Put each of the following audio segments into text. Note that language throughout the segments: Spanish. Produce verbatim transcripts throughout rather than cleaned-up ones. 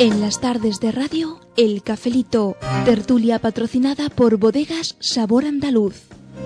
En las tardes de radio, El Cafelito, tertulia patrocinada por Bodegas Sabor Andaluz.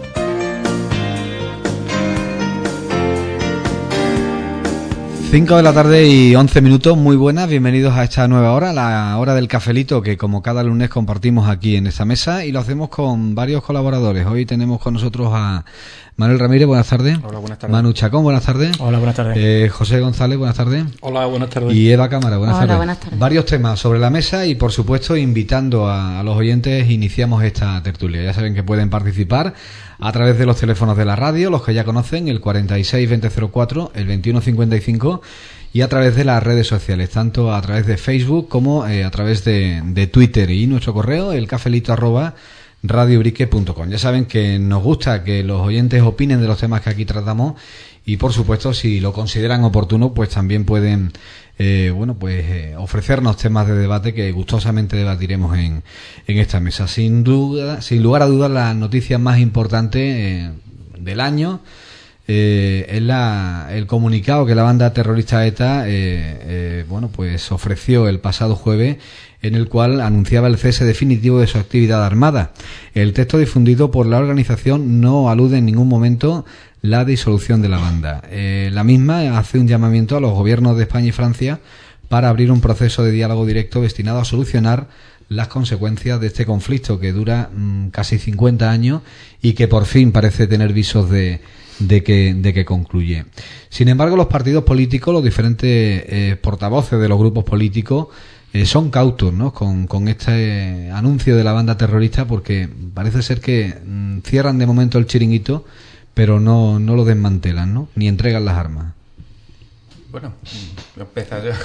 cinco de la tarde y once minutos, muy buenas, bienvenidos a esta nueva hora, la hora del Cafelito, que como cada lunes compartimos aquí en esta mesa y lo hacemos con varios colaboradores. Hoy tenemos con nosotros a Manuel Ramírez, buenas tardes. Hola, buenas tardes. Manu Chacón, buenas tardes. Hola, buenas tardes. Eh, José González, buenas tardes. Hola, buenas tardes. Y Eva Cámara, buenas Hola, tardes. buenas tardes. Varios temas sobre la mesa y, por supuesto, invitando a, a los oyentes, iniciamos esta tertulia. Ya saben que pueden participar a través de los teléfonos de la radio, los que ya conocen, el cuarenta y seis veinte cero cuatro, el veintiuno cincuenta y cinco, y a través de las redes sociales, tanto a través de Facebook como eh, a través de, de Twitter, y nuestro correo, el cafelito arroba radiobrique punto com. Ya saben que nos gusta que los oyentes opinen de los temas que aquí tratamos y, por supuesto, si lo consideran oportuno, pues también pueden eh, bueno pues eh, ofrecernos temas de debate que gustosamente debatiremos en, en esta mesa. Sin duda, sin lugar a dudas, la noticia más importante eh, del año eh, es la, el comunicado que la banda terrorista ETA eh, eh, bueno pues ofreció el pasado jueves, en el cual anunciaba el cese definitivo de su actividad armada. El texto difundido por la organización no alude en ningún momento la disolución de la banda. Eh, la misma hace un llamamiento a los gobiernos de España y Francia para abrir un proceso de diálogo directo destinado a solucionar las consecuencias de este conflicto que dura mmm, casi cincuenta años y que por fin parece tener visos de, de, que, de que concluye. Sin embargo, los partidos políticos, los diferentes eh, portavoces de los grupos políticos, Eh, son cautos, ¿no?, con, con este eh, anuncio de la banda terrorista, porque parece ser que mm, cierran de momento el chiringuito, pero no, no lo desmantelan, ¿no?, ni entregan las armas. Bueno, empezar yo.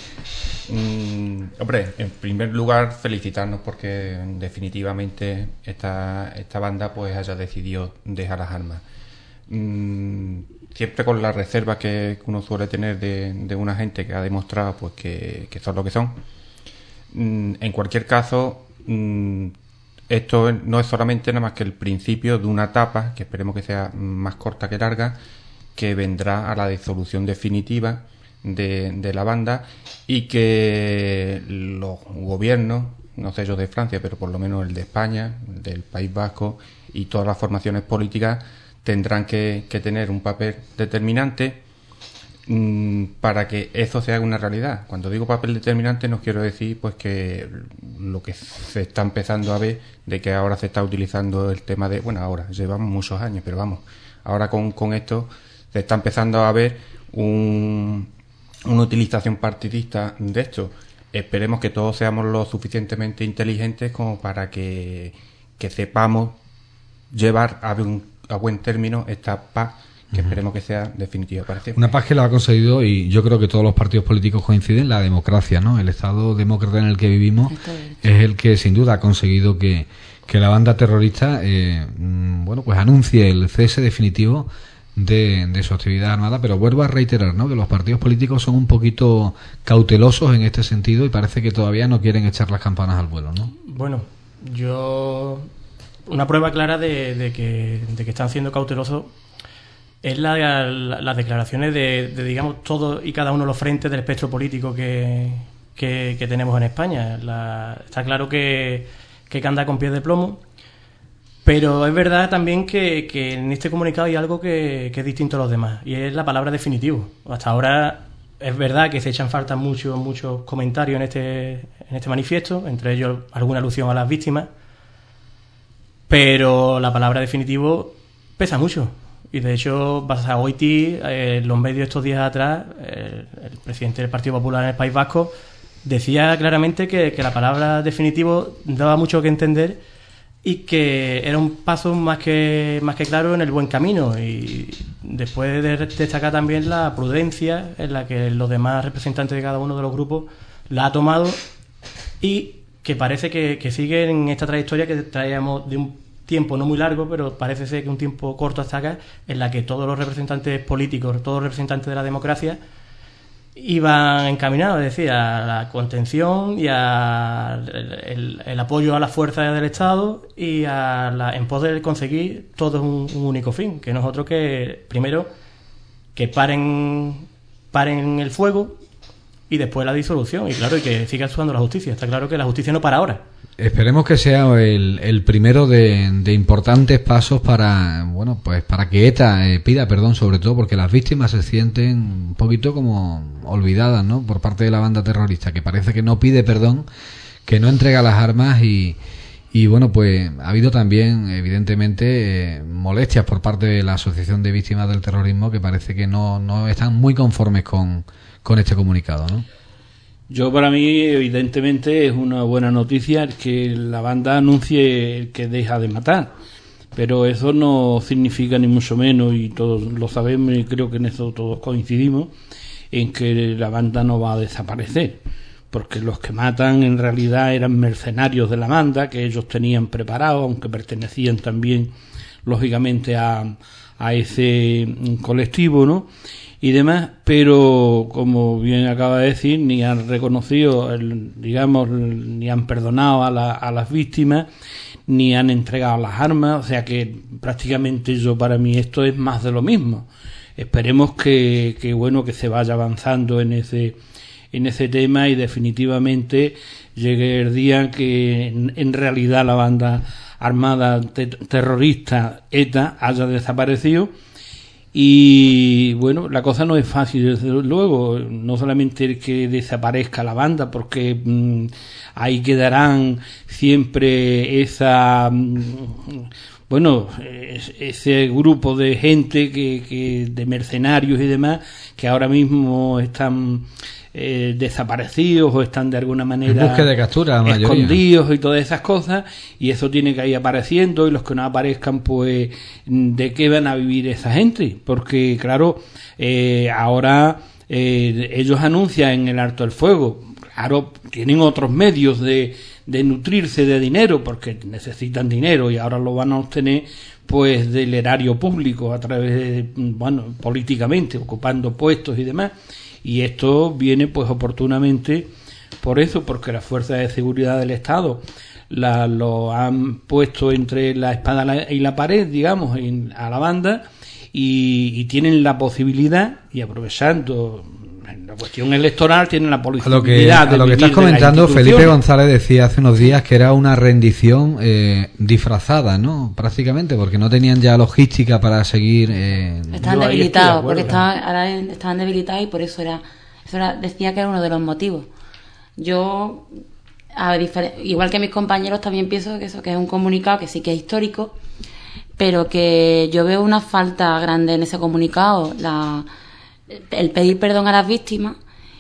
mm, hombre, en primer lugar, felicitarnos porque definitivamente esta, esta banda pues haya decidido dejar las armas. Mm, siempre con la reserva que uno suele tener de, de una gente que ha demostrado pues que, que son lo que son. Mm, en cualquier caso, mm, esto no es solamente nada más que el principio de una etapa, que esperemos que sea más corta que larga, que vendrá a la disolución definitiva de, de la banda, y que los gobiernos, no sé yo de Francia, pero por lo menos el de España, el del País Vasco y todas las formaciones políticas tendrán que, que tener un papel determinante mmm, para que eso sea una realidad. Cuando digo papel determinante no quiero decir pues que lo que se está empezando a ver, de que ahora se está utilizando el tema de, bueno, ahora llevamos muchos años, pero vamos, ahora con, con esto se está empezando a ver un, una utilización partidista de esto. Esperemos que todos seamos lo suficientemente inteligentes como para que, que sepamos llevar a un a buen término esta paz, que uh-huh. esperemos que sea definitiva para siempre. Una paz que lo ha conseguido, y yo creo que todos los partidos políticos coinciden, la democracia, ¿no? El Estado demócrata en el que vivimos es el que sin duda ha conseguido que, que la banda terrorista eh, bueno pues anuncie el cese definitivo de, de su actividad armada. Pero vuelvo a reiterar, ¿no?, que los partidos políticos son un poquito cautelosos en este sentido y parece que todavía no quieren echar las campanas al vuelo, ¿no? Bueno, yo... Una prueba clara de, de, que, de que están siendo cautelosos es la, la, las declaraciones de, de, digamos, todos y cada uno de los frentes del espectro político que, que, que tenemos en España. La, está claro que, que hay que andar con pies de plomo, pero es verdad también que, que en este comunicado hay algo que, que es distinto a los demás, y es la palabra definitivo. Hasta ahora es verdad que se echan falta muchos muchos comentarios en este, en este manifiesto, entre ellos alguna alusión a las víctimas, pero la palabra definitivo pesa mucho. Y de hecho, Basagoiti, eh, en los medios estos días atrás, eh, el presidente del Partido Popular en el País Vasco, decía claramente que, que la palabra definitivo daba mucho que entender y que era un paso más que, más que claro en el buen camino. Y después de destacar también la prudencia en la que los demás representantes de cada uno de los grupos la ha tomado, y que parece que, que sigue en esta trayectoria que traíamos de un tiempo no muy largo, pero parece ser que un tiempo corto hasta acá, en la que todos los representantes políticos, todos los representantes de la democracia iban encaminados, es decir, a la contención y al el, el apoyo a las fuerzas del Estado y a la, en pos de conseguir todo un, un único fin, que no es otro que, primero, que paren, paren el fuego, y después la disolución. Y claro, y que siga actuando la justicia. Está claro que la justicia no para ahora. Esperemos que sea el, el primero de, de importantes pasos para, bueno, pues para que ETA eh, pida perdón, sobre todo porque las víctimas se sienten un poquito como olvidadas, ¿no? Por parte de la banda terrorista, que parece que no pide perdón, que no entrega las armas y, y bueno, pues ha habido también, evidentemente, eh, molestias por parte de la Asociación de Víctimas del Terrorismo, que parece que no, no están muy conformes con, con este comunicado, ¿no? Yo, para mí, evidentemente, es una buena noticia que la banda anuncie que deja de matar, pero eso no significa ni mucho menos, y todos lo sabemos y creo que en eso todos coincidimos, en que la banda no va a desaparecer, porque los que matan en realidad eran mercenarios de la banda que ellos tenían preparado, aunque pertenecían también lógicamente a, a ese colectivo, ¿no? Y demás, pero como bien acaba de decir, ni han reconocido, el, digamos, ni han perdonado a, la, a las víctimas, ni han entregado las armas, o sea que prácticamente yo, para mí, esto es más de lo mismo. Esperemos que, que bueno, que se vaya avanzando en ese, en ese tema y definitivamente llegue el día que en, en realidad la banda armada te, terrorista ETA haya desaparecido. Y bueno, la cosa no es fácil, desde luego, no solamente el que desaparezca la banda, porque mmm, ahí quedarán siempre esa, mmm, bueno, es, ese grupo de gente que, que de mercenarios y demás, que ahora mismo están eh, desaparecidos o están de alguna manera en búsqueda de captura, la escondidos y todas esas cosas, y eso tiene que ir apareciendo, y los que no aparezcan, pues ¿de qué van a vivir esa gente? Porque claro, eh, ahora eh, ellos anuncian el alto el fuego, claro, tienen otros medios de, de nutrirse de dinero, porque necesitan dinero y ahora lo van a obtener pues del erario público a través de, bueno, políticamente, ocupando puestos y demás. Y esto viene pues oportunamente por eso, porque las fuerzas de seguridad del Estado la, lo han puesto entre la espada y la pared, digamos, en, a la banda, y, y tienen la posibilidad, y aprovechando la cuestión electoral, tienen la posibilidad de... A lo que, a lo que estás comentando, Felipe González decía hace unos días que era una rendición eh, disfrazada, ¿no? Prácticamente, porque no tenían ya logística para seguir... Eh... Estaban debilitados, de porque estaban, ahora estaban debilitados y por eso era, eso era... Decía que era uno de los motivos. Yo, a difer- igual que mis compañeros, también pienso que eso que es un comunicado que sí que es histórico, pero que yo veo una falta grande en ese comunicado, la... el pedir perdón a las víctimas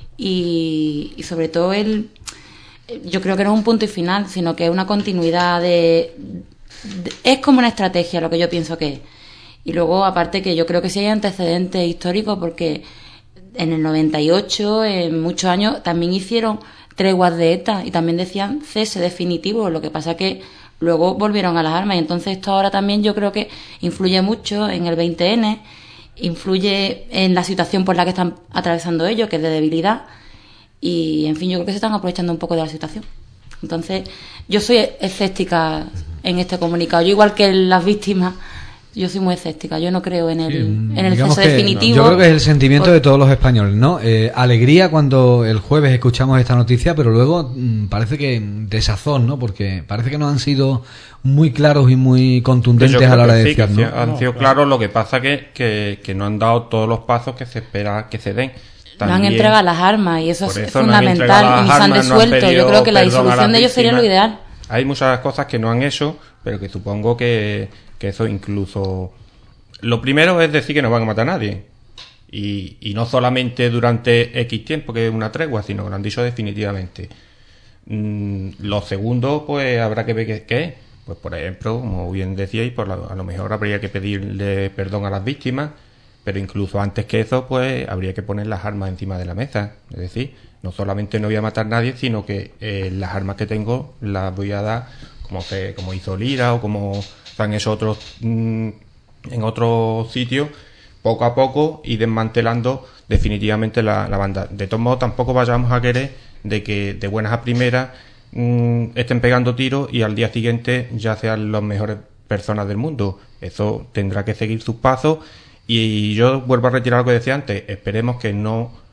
y, y sobre todo el yo creo que no es un punto y final, sino que es una continuidad de, de es como una estrategia lo que yo pienso que es. Y luego aparte que yo creo que sí hay antecedentes históricos, porque en el noventa y ocho, en muchos años, también hicieron treguas de ETA y también decían cese definitivo, lo que pasa que luego volvieron a las armas, y entonces esto ahora también yo creo que influye mucho en el veinte ene, influye en la situación por la que están atravesando ellos, que es de debilidad, y en fin, yo creo que se están aprovechando un poco de la situación. Entonces yo soy escéptica en este comunicado, yo igual que las víctimas, yo soy muy escéptica, yo no creo en el, sí, en el cese definitivo. Yo creo que es el sentimiento por... de todos los españoles, ¿no? Eh, alegría cuando el jueves escuchamos esta noticia, pero luego mmm, parece que desazón, ¿no? Porque parece que no han sido muy claros y muy contundentes a la hora de sí, decir, ¿no? Han no, sido claro. claros, lo que pasa que, que, que no han dado todos los pasos que se espera que se den. También, no han entregado las armas y eso, eso es fundamental, no y se han desuelto. No yo creo que la disolución de ellos sería lo ideal. Hay muchas cosas que no han hecho, pero que supongo que, que eso incluso... Lo primero es decir que no van a matar a nadie. Y, y no solamente durante X tiempo, que es una tregua, sino que lo han dicho definitivamente. Mm, lo segundo, pues habrá que ver qué, qué es. Pues por ejemplo, como bien decíais, pues a lo mejor habría que pedirle perdón a las víctimas, pero incluso antes que eso, pues habría que poner las armas encima de la mesa. Es decir, no solamente no voy a matar a nadie, sino que eh, las armas que tengo las voy a dar como, se, como hizo Lira o como han hecho otros mmm, en otros sitios, poco a poco, y desmantelando definitivamente la, la banda. De todos modos, tampoco vayamos a querer de que de buenas a primeras mmm, estén pegando tiros y al día siguiente ya sean las mejores personas del mundo. Eso tendrá que seguir sus pasos, y yo vuelvo a retirar lo que decía antes. Esperemos que no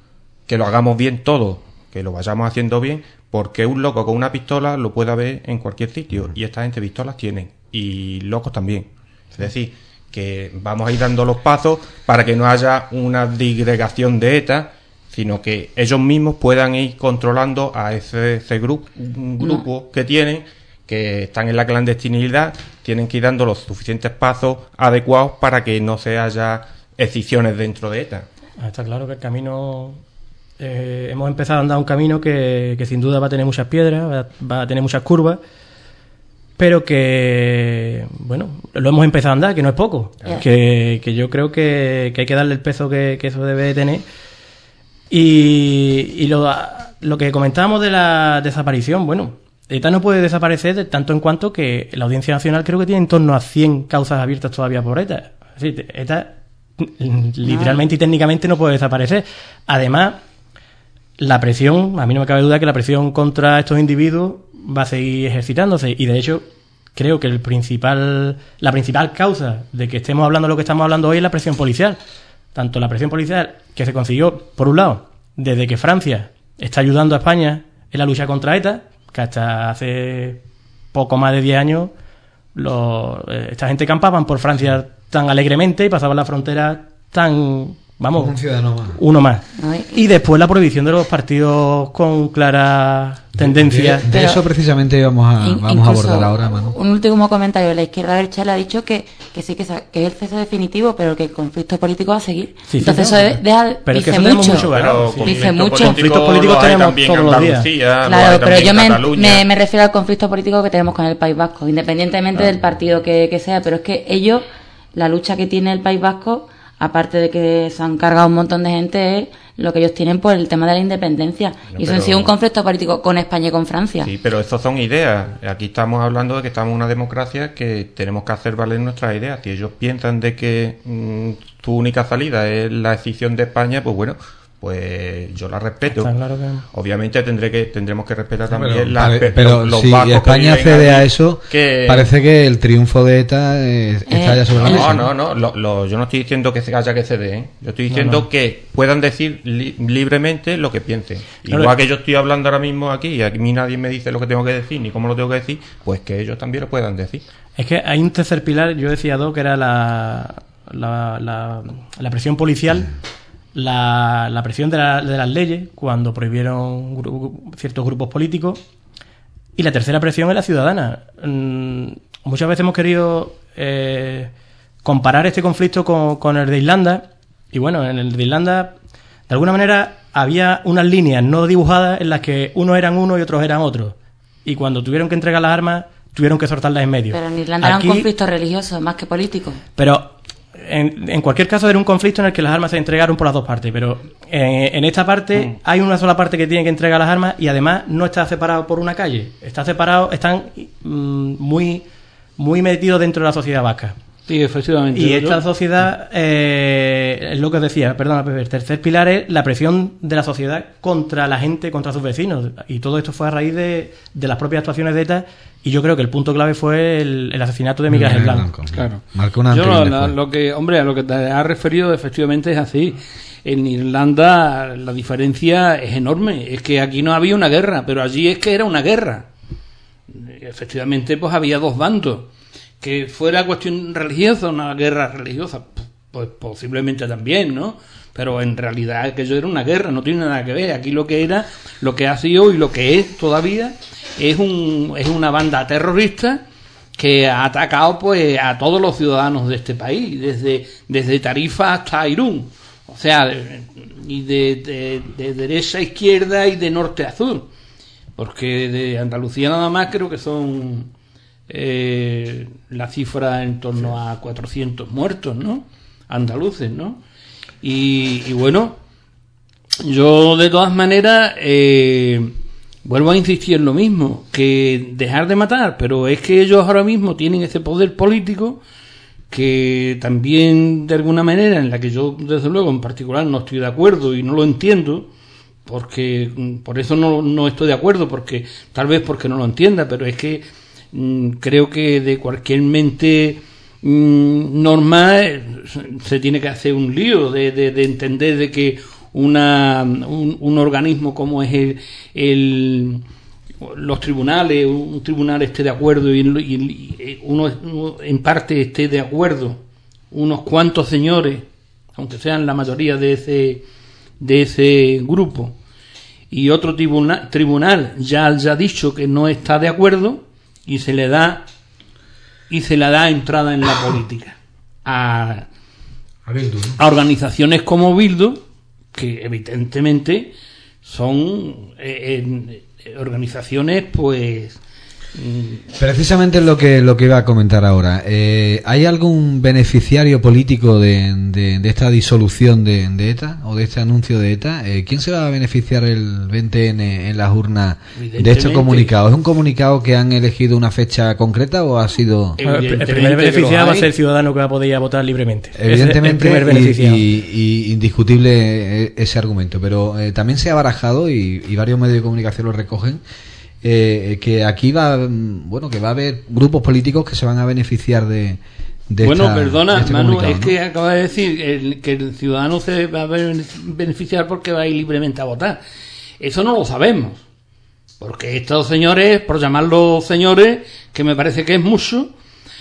que lo hagamos bien todo, que lo vayamos haciendo bien, porque un loco con una pistola lo puede haber en cualquier sitio, y esta gente pistolas tienen, y locos también. Es decir, que vamos a ir dando los pasos para que no haya una disgregación de ETA, sino que ellos mismos puedan ir controlando a ese, ese grupo, un grupo no. que tienen, que están en la clandestinidad, tienen que ir dando los suficientes pasos adecuados para que no se haya escisiones dentro de ETA. Está claro que el camino... Eh, hemos empezado a andar un camino que, que sin duda va a tener muchas piedras, va, va a tener muchas curvas, pero que, bueno, lo hemos empezado a andar, que no es poco, yeah. que, que yo creo que, que hay que darle el peso que, que eso debe tener. Y, y lo, lo que comentábamos de la desaparición, bueno, ETA no puede desaparecer de tanto en cuanto que la Audiencia Nacional creo que tiene en torno a cien causas abiertas todavía por ETA. Es decir, ETA literalmente y técnicamente no puede desaparecer. Además, la presión, a mí no me cabe duda que la presión contra estos individuos va a seguir ejercitándose, y de hecho creo que el principal la principal causa de que estemos hablando de lo que estamos hablando hoy es la presión policial. Tanto la presión policial que se consiguió, por un lado, desde que Francia está ayudando a España en la lucha contra ETA, que hasta hace poco más de diez años los, esta gente campaban por Francia tan alegremente y pasaban la frontera tan... Vamos, un ciudadano más. Uno más. Y después la prohibición de los partidos con claras tendencias. De, de eso precisamente vamos a, in, vamos a abordar ahora, Manu. Un último comentario. La izquierda derecha le ha dicho que, que sí, que, que es el cese definitivo, pero que el conflicto político va a seguir. Sí, Entonces sí, eso no, deja, pero dice es que mucho. mucho pero sí. Dice mucho. Conflictos políticos tenemos todos los días. Claro, pero yo me, me, me refiero al conflicto político que tenemos con el País Vasco, independientemente ah. del partido que, que sea, pero es que ellos, la lucha que tiene el País Vasco, aparte de que se han cargado un montón de gente, es lo que ellos tienen por el tema de la independencia. No, y eso ha sido un conflicto político con España y con Francia. Sí, pero eso son ideas. Aquí estamos hablando de que estamos en una democracia, que tenemos que hacer valer nuestras ideas. Si ellos piensan de que mmm, su única salida es la escisión de España, pues bueno, pues yo la respeto. Claro que... Obviamente tendré que tendremos que respetar sí, también pero, las, pare, pero los, si España cede a eso, que... parece que el triunfo de ETA eh, está eh, ya sobre la mesa. No, no, no, lo, lo, yo no estoy diciendo que se haya que ceder, ¿eh? Yo estoy diciendo no, no. que puedan decir li libremente lo que piensen. Igual no, que yo estoy hablando ahora mismo aquí y a mí nadie me dice lo que tengo que decir ni cómo lo tengo que decir, pues que ellos también lo puedan decir. Es que hay un tercer pilar, yo decía dos, que era la, la, la, la presión policial. La, la presión de, la, de las leyes cuando prohibieron gru ciertos grupos políticos, y la tercera presión es la ciudadana. Mm, muchas veces hemos querido eh, comparar este conflicto con, con el de Irlanda, y bueno, en el de Irlanda de alguna manera había unas líneas no dibujadas en las que unos eran unos y otros eran otros, y cuando tuvieron que entregar las armas tuvieron que soltarlas en medio. Pero en Irlanda Aquí, era un conflicto religioso más que político. Pero En, en cualquier caso era un conflicto en el que las armas se entregaron por las dos partes, pero en, en esta parte mm. hay una sola parte que tiene que entregar las armas, y además no está separado por una calle, está separado, están mm, muy muy metidos dentro de la sociedad vasca. Sí, efectivamente. Y esta sociedad, eh, es lo que os decía, perdona Pepe, el tercer pilar es la presión de la sociedad contra la gente, contra sus vecinos, y todo esto fue a raíz de, de las propias actuaciones de ETA, y yo creo que el punto clave fue el, el asesinato de Miguel Ángel Blanco. Claro. Marcó una yo la, lo que, hombre, a lo que te has referido efectivamente es así. En Irlanda la diferencia es enorme, es que aquí no había una guerra, pero allí es que era una guerra. Efectivamente, pues había dos bandos. Que fuera cuestión religiosa, una guerra religiosa, pues posiblemente también, ¿no? Pero en realidad aquello era una guerra, no tiene nada que ver. Aquí lo que era, lo que ha sido y lo que es todavía es un es una banda terrorista que ha atacado pues a todos los ciudadanos de este país, desde desde Tarifa hasta Irún, o sea, y de, de, de derecha a izquierda y de norte a sur, porque de Andalucía nada más creo que son Eh, la cifra en torno a cuatrocientos muertos, ¿no? Andaluces, ¿no? Y, y bueno, yo de todas maneras eh, vuelvo a insistir en lo mismo, que dejar de matar, pero es que ellos ahora mismo tienen ese poder político que también de alguna manera, en la que yo desde luego en particular no estoy de acuerdo y no lo entiendo, porque por eso no, no estoy de acuerdo, porque tal vez porque no lo entienda, pero es que creo que de cualquier mente mmm, normal se tiene que hacer un lío de, de, de entender de que una un, un organismo como es el, el los tribunales, un tribunal esté de acuerdo y, y, y uno, uno en parte esté de acuerdo, unos cuantos señores, aunque sean la mayoría de ese de ese grupo, y otro tribunal, tribunal ya ya ha dicho que no está de acuerdo, y se le da y se le da entrada en la política a, a, Bildu, ¿no? a organizaciones como Bildu, que evidentemente son eh, eh, organizaciones pues precisamente es lo que lo que iba a comentar ahora. Eh, ¿hay algún beneficiario político de, de, de esta disolución de, de ETA o de este anuncio de ETA? Eh, ¿Quién se va a beneficiar el veinte ene en las urnas de este comunicado? ¿Es un comunicado que han elegido una fecha concreta o ha sido...? El primer beneficiado va a ser el ciudadano que va a poder ir a votar libremente. Evidentemente, es el primer beneficiado. Y, y, y indiscutible ese argumento, pero eh, también se ha barajado y, y varios medios de comunicación lo recogen. Eh, que aquí va, bueno, que va a haber grupos políticos que se van a beneficiar de, de bueno, esta, perdona, de este Manu, es ¿no? que acaba de decir el, que el ciudadano se va a beneficiar porque va a ir libremente a votar. Eso no lo sabemos, porque estos señores, por llamarlos señores, que me parece que es mucho,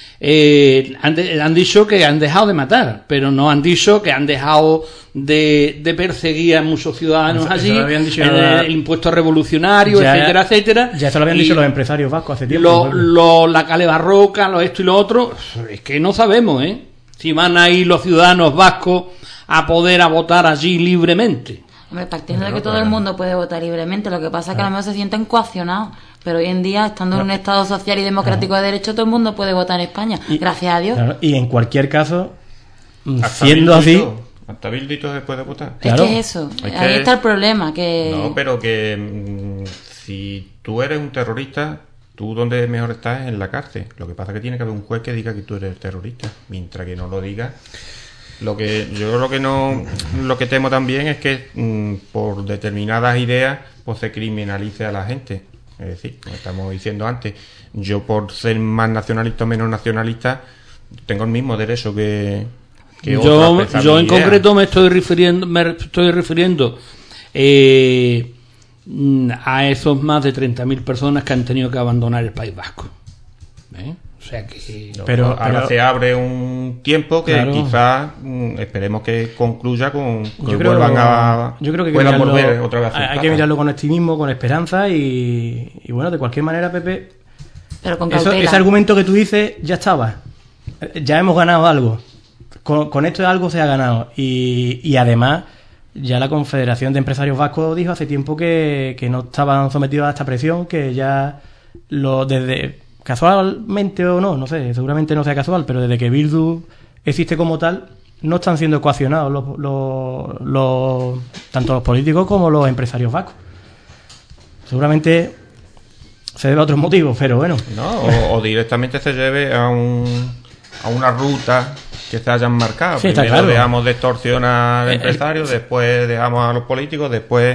eh, han, de, han dicho que han dejado de matar, pero no han dicho que han dejado de, de perseguir a muchos ciudadanos eso, allí, eso el, el, el impuesto revolucionario, ya, etcétera, etcétera. Ya eso lo habían dicho los empresarios vascos hace tiempo. Lo, lo, la Cale Barroca, lo esto y lo otro, es que no sabemos, ¿eh? Si van a ir los ciudadanos vascos a poder a votar allí libremente. Hombre, partiendo de que todo el mundo puede votar libremente, lo que pasa es que a lo mejor se sienten coaccionados, pero hoy en día, estando en un Estado social y democrático de derecho, todo el mundo puede votar en España, y, gracias a Dios. Claro, y en cualquier caso, hasta siendo así... Bildito, hasta Bildito se puede votar. Es Claro. que es eso, Es ahí que... está el problema, que... No, pero que mmm, si tú eres un terrorista, tú donde mejor estás es en la cárcel. Lo que pasa es que tiene que haber un juez que diga que tú eres terrorista, mientras que no lo diga... Lo que yo lo que no lo que temo también es que mmm, por determinadas ideas pues se criminalice a la gente. Es decir, como estamos diciendo antes, yo por ser más nacionalista o menos nacionalista tengo el mismo derecho que, que yo otras yo en ideas. concreto me estoy refiriendo me estoy refiriendo eh, a esos más de treinta mil personas que han tenido que abandonar el País Vasco. ¿Eh? O sea que No, pero, ahora pero, se abre un tiempo que claro. quizás mm, esperemos que concluya con que yo creo, vuelvan a yo creo que, hay que, puedan mirarlo, volver otra vez a hay sus que casas. mirarlo con optimismo, con esperanza y, y bueno, de cualquier manera, Pepe, Pero con eso, cautela. ese argumento que tú dices ya estaba. Ya hemos ganado algo. Con, con esto algo se ha ganado. Y, y además, ya la Confederación de Empresarios Vascos dijo hace tiempo que, que no estaban sometidos a esta presión, que ya lo desde casualmente o no, no sé, seguramente no sea casual, pero desde que Bildu existe como tal, no están siendo coaccionados los, los, los, tanto los políticos como los empresarios vascos. Seguramente se debe a otros motivos, pero bueno. No, o, o directamente se lleve a un a una ruta que se hayan marcado. Sí, está Primero claro. dejamos de extorsionar al Eh, empresario, después dejamos a los políticos, después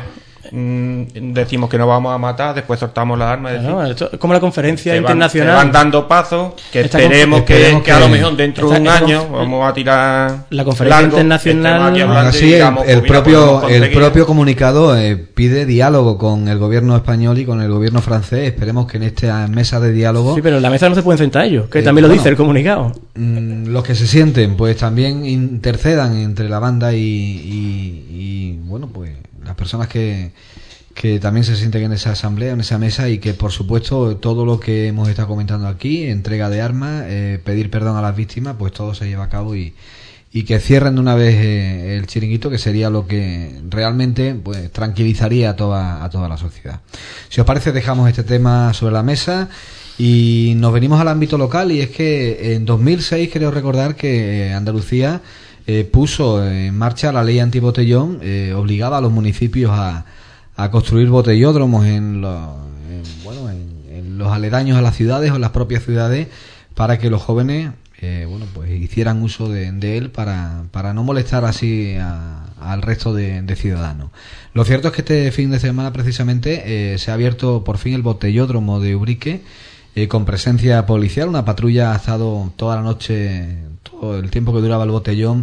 mm, decimos que no vamos a matar, después soltamos las armas. es Claro, decir, esto es como la conferencia se van, internacional. se van dando pasos que Esta esperemos, conf- que, esperemos que a lo que- mejor dentro de esta- un esta año conf- vamos a tirar la conferencia largo, internacional- estemos aquí Aún hablando y así, el, digamos, el pues mira, propio podemos el conseguir- propio comunicado eh, pide diálogo con el gobierno español y con el gobierno francés. Esperemos que en esta mesa de diálogo Sí, pero en la mesa no se pueden sentar ellos, que Eh, también lo bueno. dice el comunicado. mm, los que se sienten pues también intercedan entre la banda y, y- y, bueno, pues las personas que que también se sienten en esa asamblea, en esa mesa, y que por supuesto todo lo que hemos estado comentando aquí, entrega de armas, eh, pedir perdón a las víctimas, pues todo se lleva a cabo y, y que cierren de una vez eh, el chiringuito, que sería lo que realmente pues tranquilizaría a toda, a toda la sociedad. Si os parece, dejamos este tema sobre la mesa y nos venimos al ámbito local, y es que en dos mil seis creo recordar que Andalucía eh, puso en marcha la ley antibotellón, eh, obligaba a los municipios a a construir botellódromos en los, en, bueno, en, en los aledaños a las ciudades o en las propias ciudades, para que los jóvenes eh, bueno, pues hicieran uso de, de él para, para no molestar así a, al resto de, de ciudadanos. Lo cierto es que este fin de semana precisamente eh, se ha abierto por fin el botellódromo de Ubrique, eh, con presencia policial. Una patrulla ha estado toda la noche, todo el tiempo que duraba el botellón,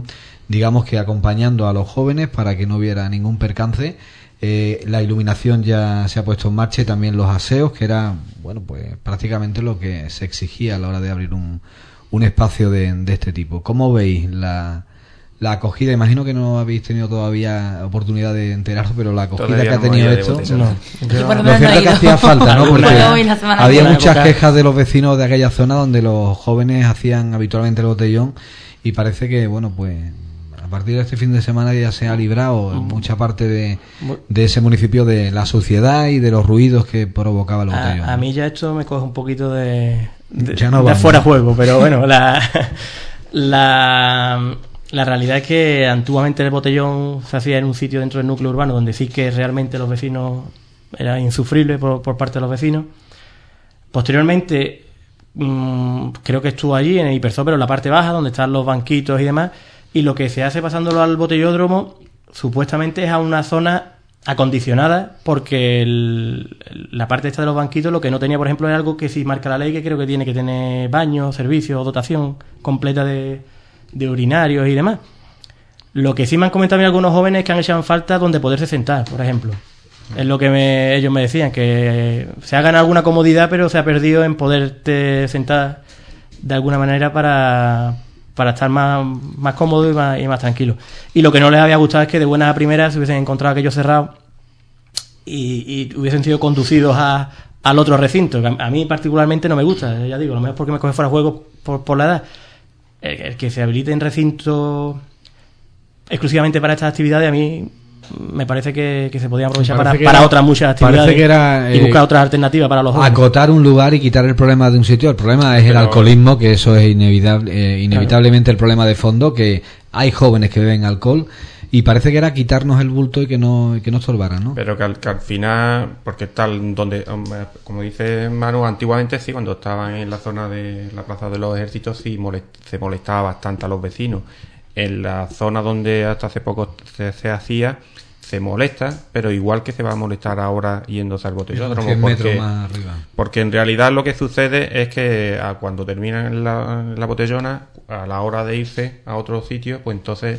digamos que acompañando a los jóvenes para que no hubiera ningún percance. Eh, la iluminación ya se ha puesto en marcha y también los aseos, que era, bueno, pues prácticamente lo que se exigía a la hora de abrir un, un espacio de, de este tipo. ¿Cómo veis la, la acogida? Imagino que no habéis tenido todavía oportunidad de enteraros, pero la acogida todavía que ha tenido no esto, no. Yo, lo cierto es que hacía falta, ¿no? Porque había muchas quejas de los vecinos de aquella zona donde los jóvenes hacían habitualmente el botellón y parece que, bueno, pues a partir de este fin de semana ya se ha librado en mucha parte de, de ese municipio de la suciedad y de los ruidos que provocaba el botellón. A, a mí ya esto me coge un poquito de, de, ya no de vamos. fuera juego, pero bueno, la, la, la realidad es que antiguamente el botellón se hacía en un sitio dentro del núcleo urbano donde sí que realmente los vecinos era insufrible por, por parte de los vecinos. Posteriormente mmm, creo que estuvo allí en el Hiperzoo, pero en la parte baja donde están los banquitos y demás. Y lo que se hace pasándolo al botellódromo supuestamente es a una zona acondicionada, porque el, la parte esta de los banquitos lo que no tenía, por ejemplo, es algo que sí marca la ley, que creo que tiene que tener baños, servicios, dotación completa de, de urinarios y demás. Lo que sí me han comentado a mí algunos jóvenes es que han echado falta donde poderse sentar, por ejemplo. Es lo que me, ellos me decían, que se ha ganado alguna comodidad, pero se ha perdido en poderte sentar de alguna manera para... para estar más, más cómodo y más, y más tranquilo. Y lo que no les había gustado es que de buenas a primeras se hubiesen encontrado aquello cerrado y, y hubiesen sido conducidos a, al otro recinto, que a, a mí particularmente no me gusta, ya digo, lo mejor porque me coge fuera de juego por, por la edad. El, el que se habilite en recintos exclusivamente para estas actividades, a mí me parece que, que se podían aprovechar para, para era, otras muchas actividades que era, eh, y buscar otras alternativas para los jóvenes. Acotar un lugar y quitar el problema de un sitio. El problema es Pero, el alcoholismo, que eso es inevitable, eh, inevitablemente claro. El problema de fondo, que hay jóvenes que beben alcohol y parece que era quitarnos el bulto y que no y que no estorbara, ¿no? Pero que al, que al final, porque tal donde, como dice Manu, antiguamente sí, cuando estaban en la zona de la Plaza de los Ejércitos sí molest, se molestaba bastante a los vecinos. En la zona donde hasta hace poco se, se hacía se molesta, pero igual que se va a molestar ahora yéndose al botellódromo, porque, más arriba. porque en realidad lo que sucede es que a cuando terminan la, la botellona, a la hora de irse a otro sitio, pues entonces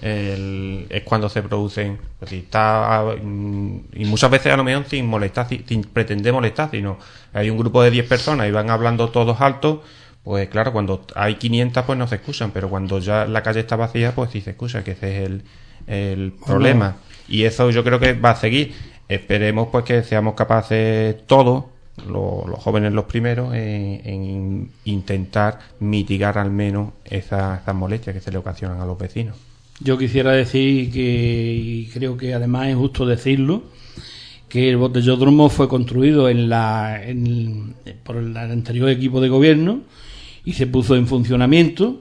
el, es cuando se producen, pues si está, y muchas veces a lo mejor sin molestar, sin, sin pretender molestar, sino hay un grupo de diez personas y van hablando todos altos. Pues claro, cuando hay quinientas pues no se escuchan, pero cuando ya la calle está vacía pues sí se escucha, que ese es el, el problema. Y eso yo creo que va a seguir. Esperemos pues que seamos capaces todos, lo, los jóvenes los primeros, en, en intentar mitigar al menos esas, esas molestias que se le ocasionan a los vecinos. Yo quisiera decir que, y creo que además es justo decirlo, que el botellódromo fue construido en la, en, por el anterior equipo de gobierno y se puso en funcionamiento.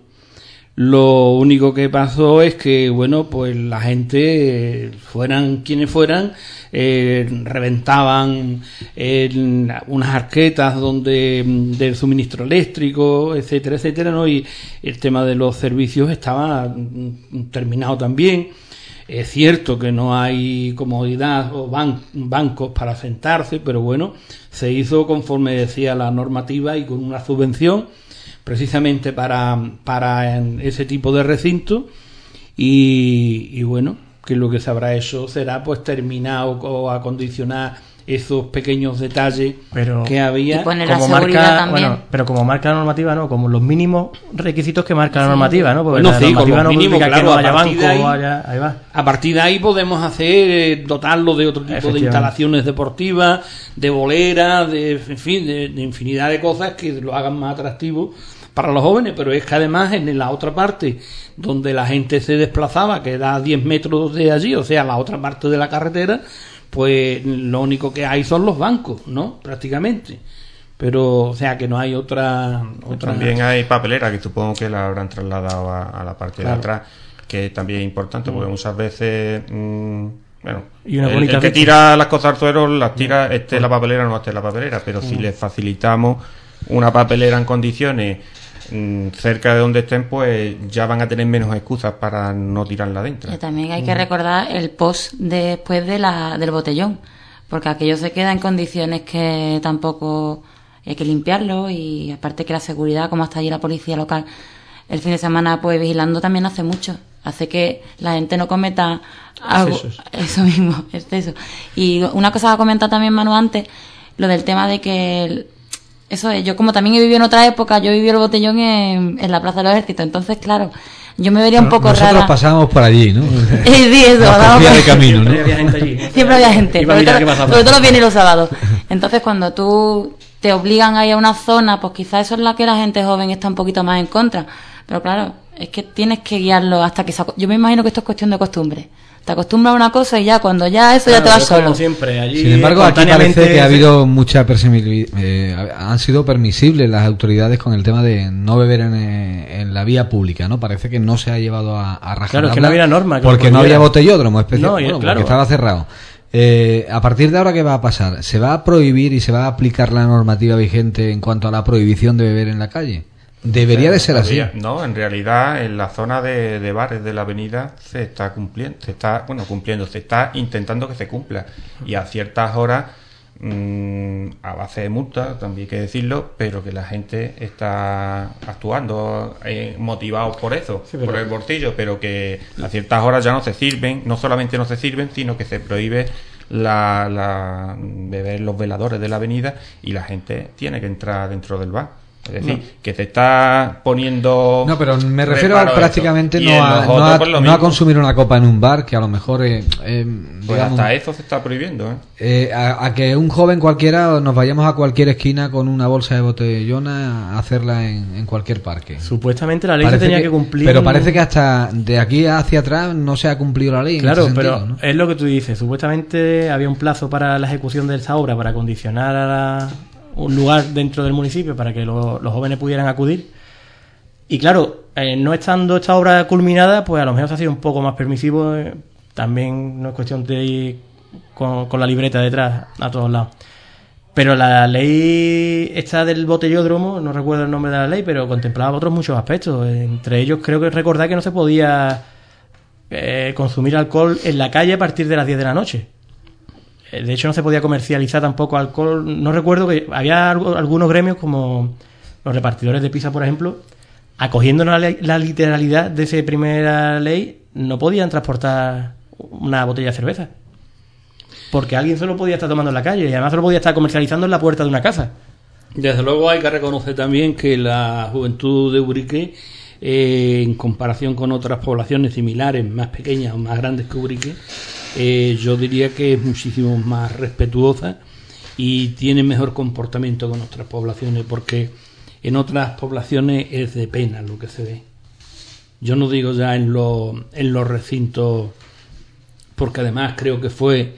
Lo único que pasó es que, bueno, pues la gente, fueran quienes fueran, eh, reventaban eh, unas arquetas donde del suministro eléctrico, etcétera, etcétera, ¿no? Y el tema de los servicios estaba terminado también. Es cierto que no hay comodidad o ban- bancos para sentarse, pero bueno, se hizo conforme decía la normativa y con una subvención precisamente para, para ese tipo de recinto y, y bueno, que lo que se habrá hecho será pues terminar o, o acondicionar esos pequeños detalles pero, que había. Y poner como la seguridad marca, también. Bueno, pero como marca la normativa, ¿no? Como los mínimos requisitos que marca la Sí. normativa, ¿no? Porque Bueno, la sí, con normativa los no mínimos, publica claro, que no a haya partir banco, de ahí- haya, ahí va. A partir de ahí podemos hacer, eh, dotarlo de otro tipo de Efectivamente. instalaciones deportivas, de boleras, de, en fin, de, de infinidad de cosas que lo hagan más atractivo para los jóvenes, pero es que además en la otra parte donde la gente se desplazaba, que era a diez metros de allí, o sea, la otra parte de la carretera, pues lo único que hay son los bancos, ¿no? Prácticamente. Pero, o sea, que no hay otra... otra... También hay papelera, que supongo que la habrán trasladado a, a la parte Claro. de atrás, que también es importante, porque muchas veces... Mmm, bueno, Y una el, bonita el que fecha. tira las cosas al suelo las tira, esté en la papelera o no esté en la papelera, pero si les facilitamos una papelera en condiciones mmm, cerca de donde estén, pues ya van a tener menos excusas para no tirarla adentro. Y también hay que recordar el post después de la, del botellón, porque aquello se queda en condiciones que tampoco hay que limpiarlo, y aparte que la seguridad, como está allí la policía local, el fin de semana pues vigilando también hace mucho. Hace que la gente no cometa algo, excesos. Eso mismo, exceso. Y una cosa que ha comentado también Manu antes, lo del tema de que el, eso es, yo como también he vivido en otra época, yo viví el botellón en, en la Plaza de los Ejércitos, entonces claro, yo me vería un poco Nosotros rara. Nosotros pasábamos por allí, ¿no? Sí, eso, Nos vamos cogía por- de camino, ¿no? Siempre había gente allí. Siempre había gente, Iba a sobre mirar todo, qué pasaba. sobre todo los viernes y los sábados. Entonces, cuando tú te obligan a ir a una zona, pues quizás eso es la que la gente joven está un poquito más en contra. Pero claro, es que tienes que guiarlo hasta que se aco- yo me imagino que esto es cuestión de costumbre. Te acostumbras a una cosa y ya cuando ya eso ya te vas Claro, es como solo. siempre, allí Sin embargo, aquí espontáneamente parece que ha se- habido mucha permisibilidad, eh, han sido permisibles las autoridades con el tema de no beber en, eh, en la vía pública, ¿no? Parece que no se ha llevado a, a rajatabla. Claro, es que no había norma que lo porque no había prohibiera. botellódromo especial, No, y- bueno, claro. porque estaba cerrado. Eh, a partir de ahora, ¿qué va a pasar? ¿Se va a prohibir y se va a aplicar la normativa vigente en cuanto a la prohibición de beber en la calle? Debería de ser así. Todavía- No, en realidad en la zona de, de bares de la avenida se está cumpliendo, se está, bueno, cumpliendo, se está intentando que se cumpla. Y a ciertas horas, mmm, a base de multa, también hay que decirlo, pero que la gente está actuando eh, motivados por eso, Sí, pero- por el bolsillo, pero que a ciertas horas ya no se sirven, no solamente no se sirven, sino que se prohíbe la, la beber los veladores de la avenida y la gente tiene que entrar dentro del bar. Es decir, que se está poniendo... No, pero me refiero reparo a prácticamente eso. Y no en a, los no, otros, a, pues, lo no a mismo. consumir una copa en un bar, que a lo mejor, eh, eh, Pues digamos, hasta eso se está prohibiendo, ¿eh? eh, a, a que un joven cualquiera nos vayamos a cualquier esquina con una bolsa de botellona a hacerla en, en cualquier parque. Supuestamente la ley Parece se tenía que- que, cumplir. Pero en- parece que hasta de aquí hacia atrás no se ha cumplido la ley. Claro, en ese pero sentido, ¿no? es lo que tú dices. Supuestamente había un plazo para la ejecución de esa obra para condicionar a la- un lugar dentro del municipio para que lo- los jóvenes pudieran acudir. Y claro, eh, no estando esta obra culminada, pues a lo mejor se ha sido un poco más permisivo. eh, También no es cuestión de ir con, con la libreta detrás a todos lados. Pero la ley esta del botellódromo, no recuerdo el nombre de la ley, pero contemplaba otros muchos aspectos. Entre ellos creo que recordar que no se podía eh, consumir alcohol en la calle a partir de las diez de la noche. Eh, De hecho, no se podía comercializar tampoco alcohol. No recuerdo que había algo- algunos gremios como los repartidores de pizza, por ejemplo, acogiendo la, ley- la literalidad de esa primera ley, no podían transportar una botella de cerveza. Porque alguien solo podía estar tomando en la calle y además solo podía estar comercializando en la puerta de una casa. Desde luego hay que reconocer también que la juventud de Ubrique, eh, en comparación con otras poblaciones similares, más pequeñas o más grandes que Ubrique, eh, yo diría que es muchísimo más respetuosa y tiene mejor comportamiento con otras poblaciones, porque en otras poblaciones es de pena lo que se ve. Yo no digo ya en, los en los recintos, porque además creo que fue...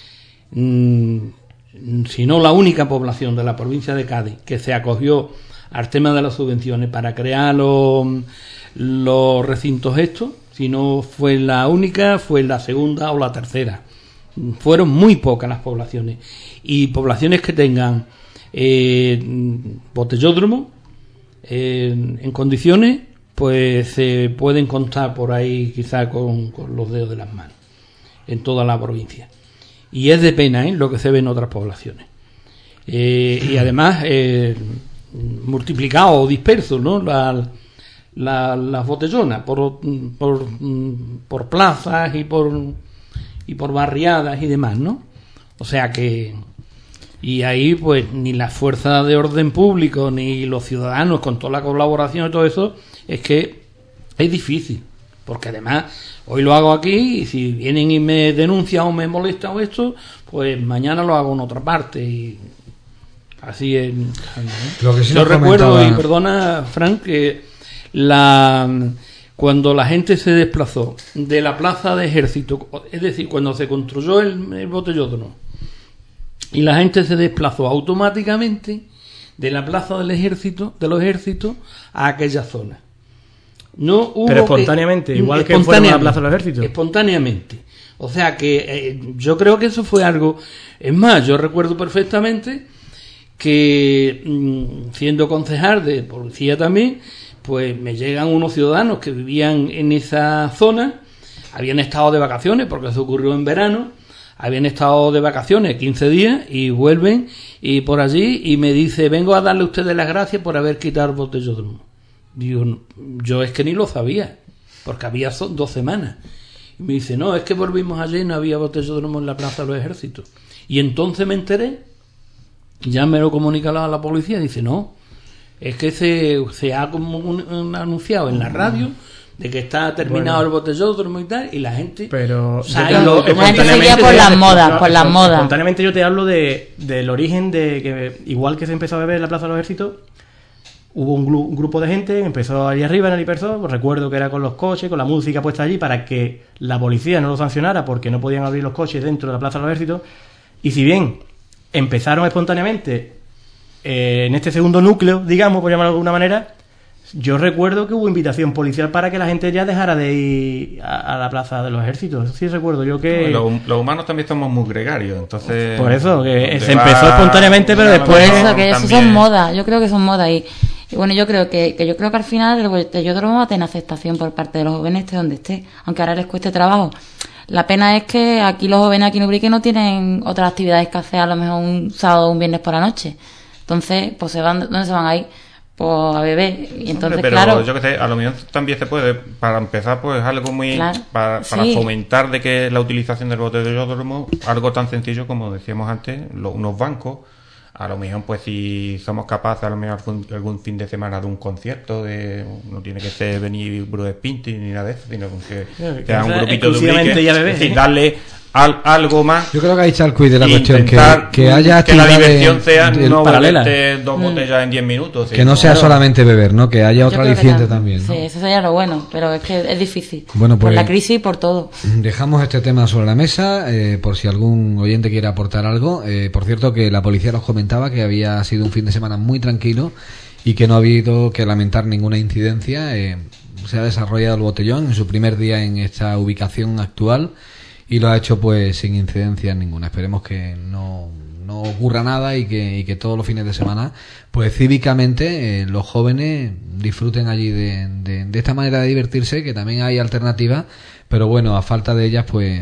Mm, sino la única población de la provincia de Cádiz que se acogió al tema de las subvenciones para crear los, los recintos estos, si no fue la única, fue la segunda o la tercera. Fueron muy pocas las poblaciones, y poblaciones que tengan eh, botellódromo eh, en condiciones, pues se pueden contar por ahí quizá con, con los dedos de las manos en toda la provincia. Y es de pena, ¿eh?, lo que se ve en otras poblaciones. Eh, y además, eh, multiplicado o disperso, ¿no?, la, la, las botellonas por, por, por plazas y por, y por barriadas y demás, ¿no? O sea que... Y ahí, pues, ni las fuerzas de orden público, ni los ciudadanos, con toda la colaboración y todo eso, es que es difícil. Porque además, hoy lo hago aquí, y si vienen y me denuncian o me molestan o esto, pues mañana lo hago en otra parte. Y así es. Lo que sí Yo nos recuerdo, comentaba- y perdona, Frank, que la cuando la gente se desplazó de la plaza de ejército, es decir, cuando se construyó el, el botellódromo, y la gente se desplazó automáticamente de la plaza del ejército, de los ejércitos, a aquella zona. No hubo Pero espontáneamente, que, igual que fueron a la Plaza del Ejército. Espontáneamente. O sea que eh, yo creo que eso fue algo... Es más, yo recuerdo perfectamente que, mmm, siendo concejal de policía también, pues me llegan unos ciudadanos que vivían en esa zona, habían estado de vacaciones, porque eso ocurrió en verano, habían estado de vacaciones quince días y vuelven y por allí y me dice: vengo a darle a ustedes las gracias por haber quitado el botellódromo. Digo, yo es que ni lo sabía, porque había dos semanas. Y me dice, no, es que volvimos ayer y no había botellódromo en la Plaza de los Ejércitos. Y entonces me enteré, ya me lo comunicaron a la policía, dice, no, es que se, se ha como un, un anunciado en la radio de que está terminado bueno. el botellódromo y tal, y la gente... Pero... La gente seguía por las modas, por las modas. Espontáneamente yo te hablo de del origen de que, igual que se empezó a beber en la Plaza de los Ejércitos, hubo un, gru- un grupo de gente, empezó allí arriba en el Hiperzo, pues recuerdo que era con los coches, con la música puesta allí para que la policía no lo sancionara porque no podían abrir los coches dentro de la Plaza de los Ejércitos. Y si bien empezaron espontáneamente eh, en este segundo núcleo, digamos, por llamarlo de alguna manera, yo recuerdo que hubo invitación policial para que la gente ya dejara de ir a, a la Plaza de los Ejércitos. Eso sí recuerdo yo que... Los, los humanos también somos muy gregarios, entonces... Por eso, que se empezó espontáneamente, pero después... Por eso, que eso son modas, yo creo que son modas. Y, y bueno, yo creo que, que yo creo que al final el botellódromo va a tener aceptación por parte de los jóvenes, esté donde esté, aunque ahora les cueste trabajo. La pena es que aquí los jóvenes aquí en Ubrique no tienen otras actividades que hacer a lo mejor un sábado o un viernes por la noche. Entonces, pues se van, ¿dónde se van a ir? Pues a beber. Y entonces, Hombre, pero claro, yo que sé, a lo mejor también se puede, para empezar, pues algo muy claro, para, para sí. fomentar de que la utilización del botellódromo, algo tan sencillo como decíamos antes, lo, unos bancos. A lo mejor, pues si somos capaces, a lo mejor algún, algún fin de semana de un concierto, de no tiene que ser venir Bruce Springsteen ni nada de eso, sino que sea un grupito de Ubrique, es decir, darle al, algo más. Yo creo que ahí está el quid de la cuestión, que, que haya que la diversión de, sea de, no paralela. beberte dos botellas en diez minutos, que no sea claro. solamente beber, ¿no? Que haya yo otro creo que aliciente la- también, ¿no? Sí, eso sería lo bueno, pero es que es difícil. Bueno, pues- por la crisis y por todo. Dejamos este tema sobre la mesa, eh, por si algún oyente quiere aportar algo. Eh, por cierto, que la policía nos comentaba que había sido un fin de semana muy tranquilo y que no ha habido que lamentar ninguna incidencia. Eh, se ha desarrollado el botellón en su primer día en esta ubicación actual y lo ha hecho pues sin incidencias ninguna. Esperemos que no, no ocurra nada y que, y que todos los fines de semana pues cívicamente eh, los jóvenes disfruten allí de, de, de esta manera de divertirse, que también hay alternativas, pero bueno, a falta de ellas pues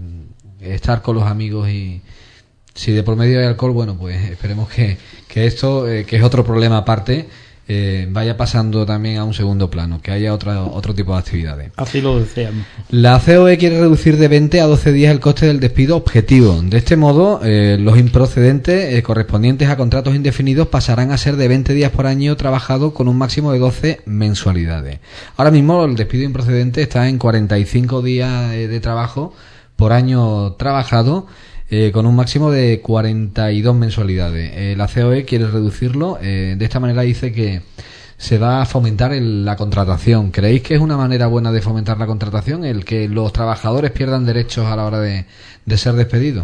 mm, estar con los amigos. Y si de por medio hay alcohol, bueno, pues esperemos que, que esto, eh, que es otro problema aparte, eh, vaya pasando también a un segundo plano, que haya otra, otro tipo de actividades. Así lo deseamos. La C O E quiere reducir de veinte a doce días el coste del despido objetivo. De este modo, eh, los improcedentes eh, correspondientes a contratos indefinidos pasarán a ser de veinte días por año trabajado con un máximo de doce mensualidades. Ahora mismo el despido improcedente está en cuarenta y cinco días eh, de trabajo por año trabajado, eh, con un máximo de cuarenta y dos mensualidades. Eh, la C O E quiere reducirlo. Eh, de esta manera dice que se va a fomentar el, la contratación. ¿Creéis que es una manera buena de fomentar la contratación, el que los trabajadores pierdan derechos a la hora de, de ser despedidos?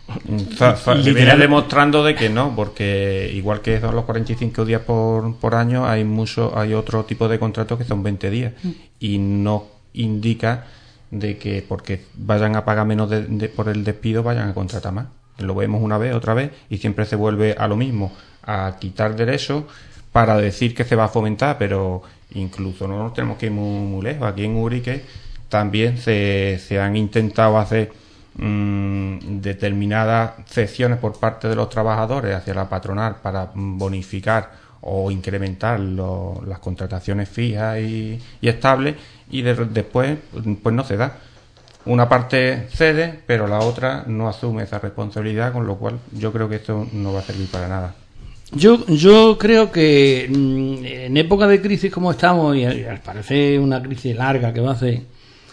Fa- fa- se viene demostrando de que no, porque igual que son los cuarenta y cinco días por, por año, hay mucho, hay otro tipo de contratos que son veinte días y no indica de que porque vayan a pagar menos de, de, por el despido vayan a contratar más. Lo vemos una vez, otra vez y siempre se vuelve a lo mismo, a quitar derechos para decir que se va a fomentar, pero incluso no nos tenemos que ir muy, muy lejos. Aquí en Ubrique también se, se han intentado hacer mmm, determinadas cesiones por parte de los trabajadores hacia la patronal para bonificar o incrementar lo, las contrataciones fijas y, y estables, y de, después pues no se da. Una parte cede, pero la otra no asume esa responsabilidad, con lo cual yo creo que esto no va a servir para nada. Yo, yo creo que mmm, en época de crisis como estamos, y al parecer una crisis larga que va a ser,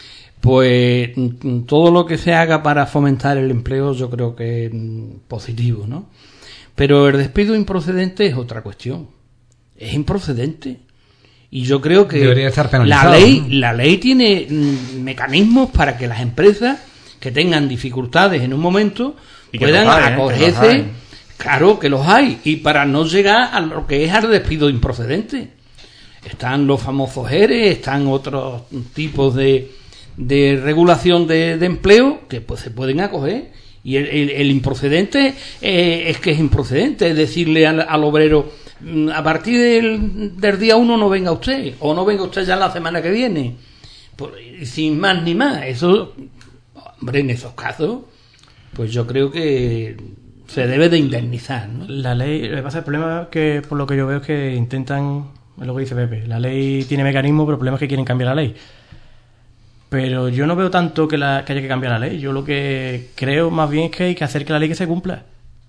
pues mmm, todo lo que se haga para fomentar el empleo yo creo que es mmm, positivo, ¿no? Pero el despido improcedente es otra cuestión. Es improcedente. Y yo creo que debería estar penalizado, la ley, ¿no? la ley tiene mmm, mecanismos para que las empresas que tengan dificultades en un momento Y que puedan los hay, ¿eh? acogerse. Que los hay. Claro que los hay, y para no llegar a lo que es al despido improcedente. Están los famosos E R E, están otros tipos de, de regulación de, de empleo que pues se pueden acoger. Y el, el, el improcedente eh, es que es improcedente, es decirle al, al obrero, a partir del, del día uno no venga usted, o no venga usted ya la semana que viene. Por, sin más ni más. Eso, hombre, en esos casos, pues yo creo que se debe de indemnizar, ¿no? La ley, lo que pasa, el problema que por lo que yo veo es que intentan es lo que dice Pepe. La ley tiene mecanismos, pero el problema es que quieren cambiar la ley. Pero yo no veo tanto que, la, que haya que cambiar la ley. Yo lo que creo más bien es que hay que hacer que la ley que se cumpla.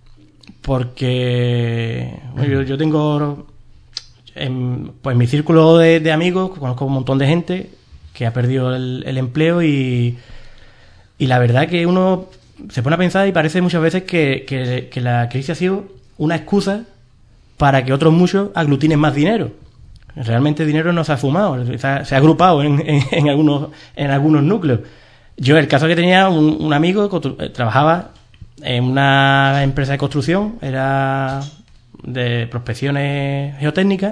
Porque bueno, yo, yo tengo en, pues, en mi círculo de, de amigos, conozco un montón de gente que ha perdido el, el empleo y, y la verdad que uno se pone a pensar y parece muchas veces que, que, que la crisis ha sido una excusa para que otros muchos aglutinen más dinero. Realmente el dinero no se ha fumado, se ha, se ha agrupado en, en, en, algunos, en algunos núcleos. Yo, el caso que tenía un, un amigo que trabajaba en una empresa de construcción, era de prospecciones geotécnicas,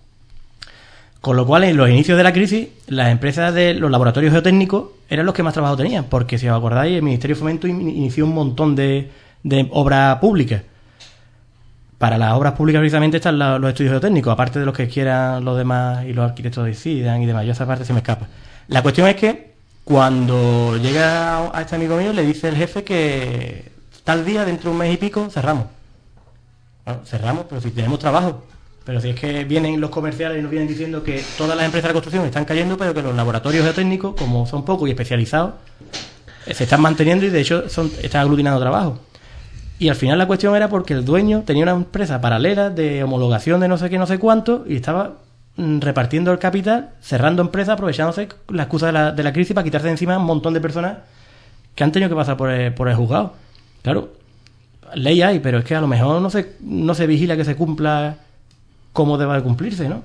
con lo cual en los inicios de la crisis las empresas de los laboratorios geotécnicos eran los que más trabajo tenían, porque si os acordáis el Ministerio de Fomento inició un montón de, de obras públicas. Para las obras públicas precisamente están la, los estudios geotécnicos, aparte de los que quieran los demás y los arquitectos decidan y demás. Yo esa parte se me escapa. La cuestión es que cuando llega a este amigo mío le dice el jefe que tal día, dentro de un mes y pico, cerramos. Bueno, cerramos, pero si tenemos trabajo. Pero si es que vienen los comerciales y nos vienen diciendo que todas las empresas de construcción están cayendo, pero que los laboratorios geotécnicos, como son pocos y especializados, se están manteniendo y de hecho son, están aglutinando trabajo. Y al final la cuestión era porque el dueño tenía una empresa paralela de homologación de no sé qué, no sé cuánto, y estaba mm, repartiendo el capital, cerrando empresas, aprovechándose la excusa de la, de la crisis para quitarse de encima un montón de personas que han tenido que pasar por el, por el juzgado. Claro, ley hay, pero es que a lo mejor no se, no se vigila que se cumpla como deba de cumplirse, ¿no?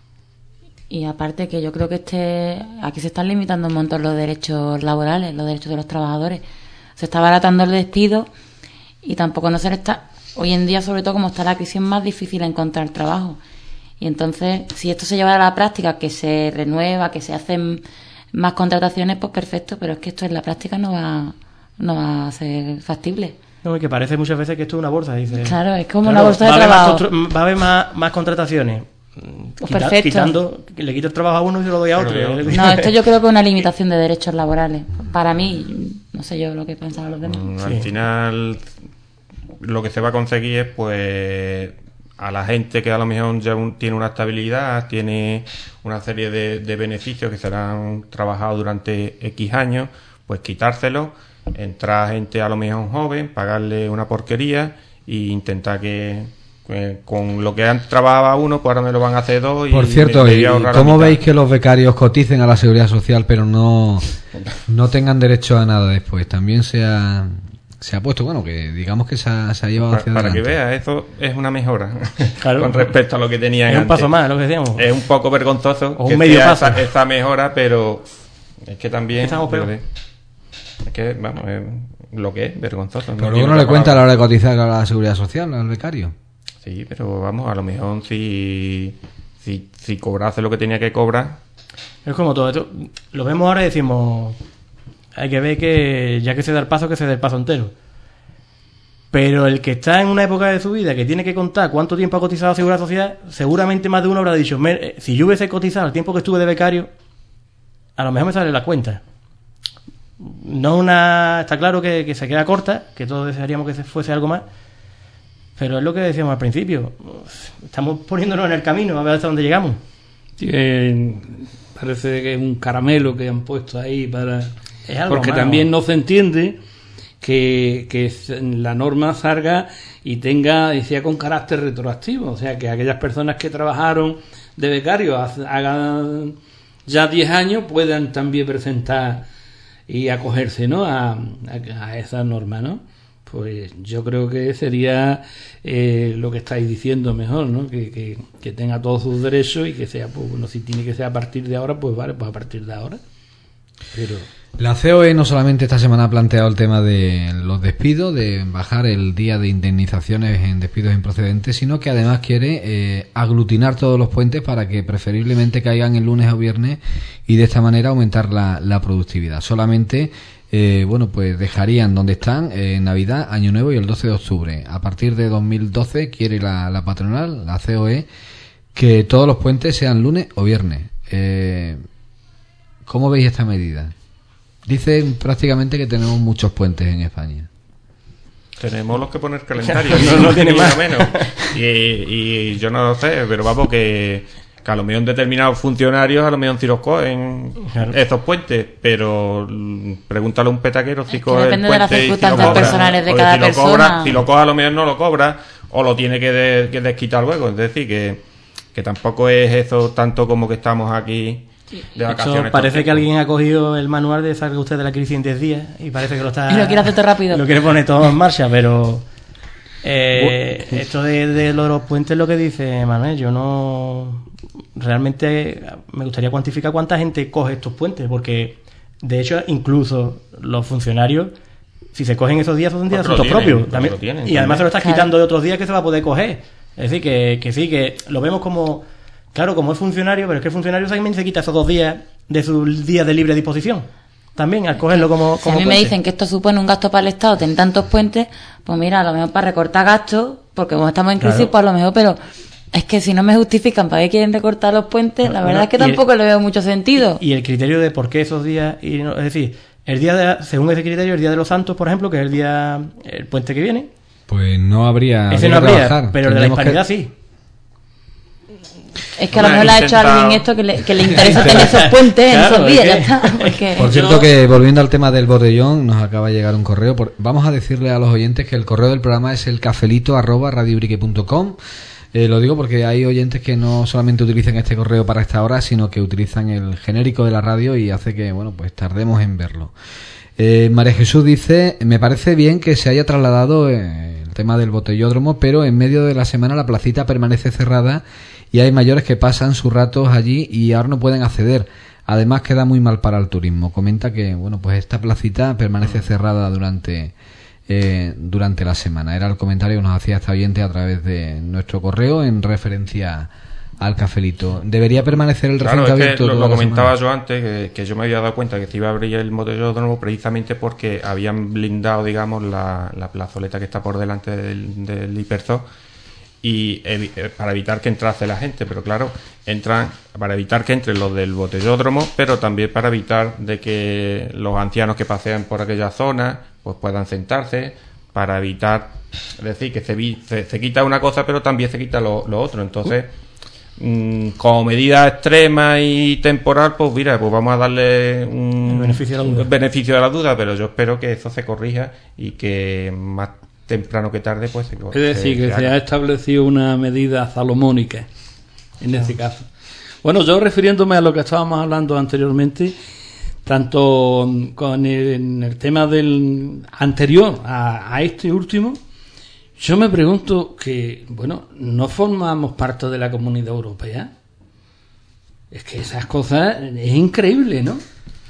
Y aparte que yo creo que este aquí se están limitando un montón los derechos laborales, los derechos de los trabajadores. Se está abaratando el despido y tampoco no se le está... Hoy en día, sobre todo como está la crisis, es más difícil encontrar trabajo. Y entonces, si esto se lleva a la práctica, que se renueva, que se hacen más contrataciones, pues perfecto, pero es que esto en la práctica no va, no va a ser factible. No, que parece muchas veces que esto es una bolsa, dice. Claro, es como claro, una bolsa de va trabajo. A va a haber más, más contrataciones. Pues Quita, perfecto. Quitando, le quito el trabajo a uno y se lo doy a otro. No, esto yo creo que es una limitación de derechos laborales. Para mí, no sé yo lo que pensaban los demás. Mm, Sí. Al final, lo que se va a conseguir es, pues, a la gente que a lo mejor ya un- tiene una estabilidad, tiene una serie de, de beneficios que serán trabajados durante X años, pues quitárselo, entrar gente a lo mejor joven, pagarle una porquería e intentar que eh, con lo que antes trabajaba uno, pues ahora me lo van a hacer dos. Y Por cierto, me- me ¿y voy a ahorrar la cómo mitad. veis que los becarios coticen a la Seguridad Social pero no, no tengan derecho a nada después? También se ha, se ha puesto, bueno, que digamos que se ha, se ha llevado Para, hacia para que adelante. veas, eso es una mejora Claro. con respecto a lo que tenían Es un antes. paso más, lo que decíamos. Es un poco vergonzoso O un que medio sea paso. esa, esa mejora, pero es que también... Estamos peor. Es que, vamos, es lo que es vergonzoso. Pero tiene luego no otra le cuenta a la palabra. hora de cotizar a la Seguridad Social al becario. Sí, pero vamos, a lo mejor si, si, si cobrase lo que tenía que cobrar... Es como todo esto. Lo vemos ahora y decimos, hay que ver que ya que se da el paso, que se dé el paso entero. Pero el que está en una época de su vida que tiene que contar cuánto tiempo ha cotizado a Seguridad Social, seguramente más de uno habrá dicho, "Me- eh, si yo hubiese cotizado el tiempo que estuve de becario, a lo mejor me sale la cuenta". No una... Está claro que, que se queda corta, que todos desearíamos que se fuese algo más, pero es lo que decíamos al principio. Estamos poniéndonos en el camino a ver hasta dónde llegamos. Sí, eh, parece que es un caramelo que han puesto ahí para... Es algo Porque más, también ¿no? no se entiende que, que la norma salga y tenga, decía, con carácter retroactivo. O sea, que aquellas personas que trabajaron de becario hace- hagan ya diez años puedan también presentar y acogerse, ¿no?, a, a, a esa norma, ¿no? Pues yo creo que sería eh, lo que estáis diciendo mejor, ¿no? Que, que, que tenga todos sus derechos y que sea, pues bueno, si tiene que ser a partir de ahora, pues vale, pues a partir de ahora. Pero La C O E no solamente esta semana ha planteado el tema de los despidos, de bajar el día de indemnizaciones en despidos improcedentes, sino que además quiere eh, aglutinar todos los puentes para que preferiblemente caigan el lunes o viernes y de esta manera aumentar la, la productividad. Solamente, eh, bueno, pues dejarían donde están eh, Navidad, Año Nuevo y el doce de octubre. A partir de dos mil doce quiere la, la patronal, la C O E, que todos los puentes sean lunes o viernes. Eh, ¿Cómo veis esta medida? Dicen prácticamente que tenemos muchos puentes en España. Tenemos los que poner calendario. No, no tiene ni más. menos. Y, y yo no lo sé, pero vamos, que que a lo mejor determinados funcionarios a lo mejor si los cogen claro. estos puentes, pero pregúntale a un petaquero si coge el puente de las circunstancias si lo cobra, personales de cada si persona. Lo cobra, si lo coge a lo mejor no lo cobra o lo tiene que, de, que desquitar luego, es decir que, que tampoco es eso tanto como que estamos aquí de vacaciones. Eso parece que alguien ha cogido el manual de salga usted de la crisis en diez días y parece que lo está y lo quiere hacer todo rápido, lo quiere poner todo en marcha, pero eh, esto de, de lo de los puentes, lo que dice Manuel, yo no realmente me gustaría cuantificar cuánta gente coge estos puentes, porque de hecho incluso los funcionarios, si se cogen esos días son días asuntos propios también, tienen, y además se lo estás claro. quitando de otros días que se va a poder coger, es decir que, que sí, que lo vemos como claro, como es funcionario, pero es que el funcionario también se quita esos dos días de sus días de libre disposición también al cogerlo como, como si a mí puente. Me dicen que esto supone un gasto para el Estado tener tantos puentes, pues mira, a lo mejor para recortar gastos, porque como estamos en crisis, claro. pues a lo mejor, pero es que si no me justifican para qué quieren recortar los puentes, la verdad bueno, es que tampoco el, le veo mucho sentido. Y, y el criterio de por qué esos días, y no, es decir, el día de, según ese criterio, el día de los Santos, por ejemplo, que es el día, el puente que viene, pues no habría, ese habría no habría, trabajar. pero el de la Hispanidad que... sí. Es que a lo mejor le ha hecho a alguien esto que le, que le interesa tener esos puentes claro, en esos días, es que, ya está. Porque... Por cierto que volviendo al tema del botellón, nos acaba de llegar un correo. Por, vamos a decirle a los oyentes que el correo del programa es el cafelito arroba radiobrique punto com. Eh, lo digo porque hay oyentes que no solamente utilizan este correo para esta hora, sino que utilizan el genérico de la radio y hace que, bueno, pues tardemos en verlo. Eh, María Jesús dice, me parece bien que se haya trasladado eh, el tema del botellódromo, pero en medio de la semana la placita permanece cerrada y hay mayores que pasan sus ratos allí y ahora no pueden acceder. Además queda muy mal para el turismo. Comenta que, bueno, pues esta placita permanece cerrada durante eh, durante la semana. Era el comentario que nos hacía esta oyente a través de nuestro correo en referencia al cafelito. ¿Debería permanecer el recinto claro, es abierto? Que lo, lo comentaba yo antes, que, que yo me había dado cuenta que se iba a abrir el botellódromo precisamente porque habían blindado, digamos, la, la plazoleta que está por delante del, del Hiperzo y evi- para evitar que entrase la gente, pero claro, entran para evitar que entren los del botellódromo, pero también para evitar de que los ancianos que pasean por aquella zona pues puedan sentarse, para evitar, es decir, que se, vi- se, se quita una cosa pero también se quita lo, lo otro, entonces mmm, como medida extrema y temporal, pues mira, pues vamos a darle un el beneficio de la duda. beneficio de la duda, pero yo espero que eso se corrija y que más temprano que tarde pues se, es decir se, que se, se ha establecido una medida salomónica en este caso. Bueno, yo refiriéndome a lo que estábamos hablando anteriormente, tanto con el, en el tema del anterior a, a este último, yo me pregunto que, bueno, no formamos parte de la Comunidad Europea. Es que esas cosas es increíble, ¿no?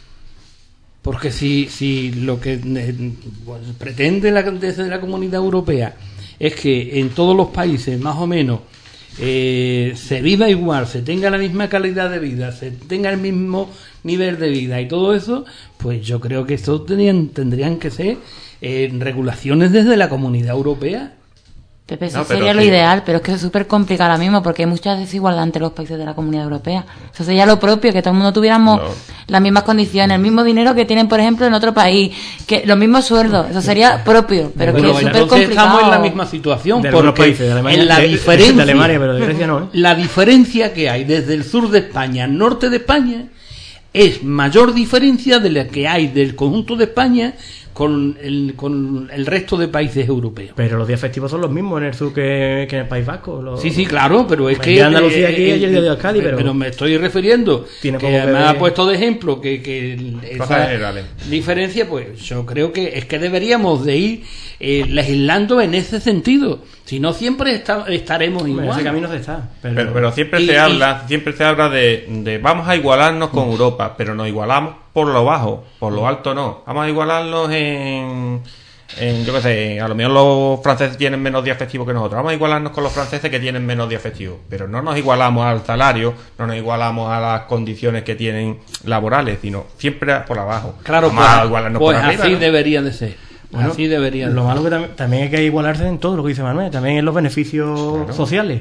Porque si, si lo que eh, pues, pretende la, desde la Comunidad Europea es que en todos los países más o menos eh, se viva igual, se tenga la misma calidad de vida, se tenga el mismo nivel de vida y todo eso, pues yo creo que esto tendrían, tendrían que ser eh, regulaciones desde la Comunidad Europea. Pepe, eso no, pero sería sí. lo ideal, pero es que es súper complicado ahora mismo porque hay mucha desigualdad entre los países de la Comunidad Europea. Eso sería lo propio, que todo el mundo tuviéramos no. las mismas condiciones, el mismo dinero que tienen, por ejemplo, en otro país, que los mismos sueldos. Eso sería propio, pero bueno, que es súper complicado. Estamos en la misma situación de porque países, de Alemania, en la de, diferencia, de Alemania, pero de Grecia no, ¿eh? La diferencia que hay desde el sur de España al norte de España es mayor diferencia de la que hay del conjunto de España con el, con el resto de países europeos. Pero los días festivos son los mismos en el sur que, que en el País Vasco. Los... Sí, sí, claro, pero es el que... El día de Andalucía aquí eh, y el día de Euskadi, pero... Pero me estoy refiriendo, Tiene que que me ver... ha puesto de ejemplo que, que esa diferencia, pues yo creo que es que deberíamos de ir eh, legislando en ese sentido. Si no, siempre está, estaremos igual. En ese camino se está. Pero, pero, pero siempre, y, se habla, y... siempre se habla de, de vamos a igualarnos con Europa, pero nos igualamos por lo bajo, por lo alto no. Vamos a igualarnos en, en yo qué sé, a lo mejor los franceses tienen menos días festivos que nosotros. Vamos a igualarnos con los franceses que tienen menos días festivos. Pero no nos igualamos al salario, no nos igualamos a las condiciones que tienen laborales, sino siempre por abajo. Claro, vamos pues, a igualarnos pues por arriba, así ¿no? debería de ser. Bueno, así debería de lo ser. malo que tam- también hay que igualarse en todo lo que dice Manuel, también en los beneficios claro. sociales.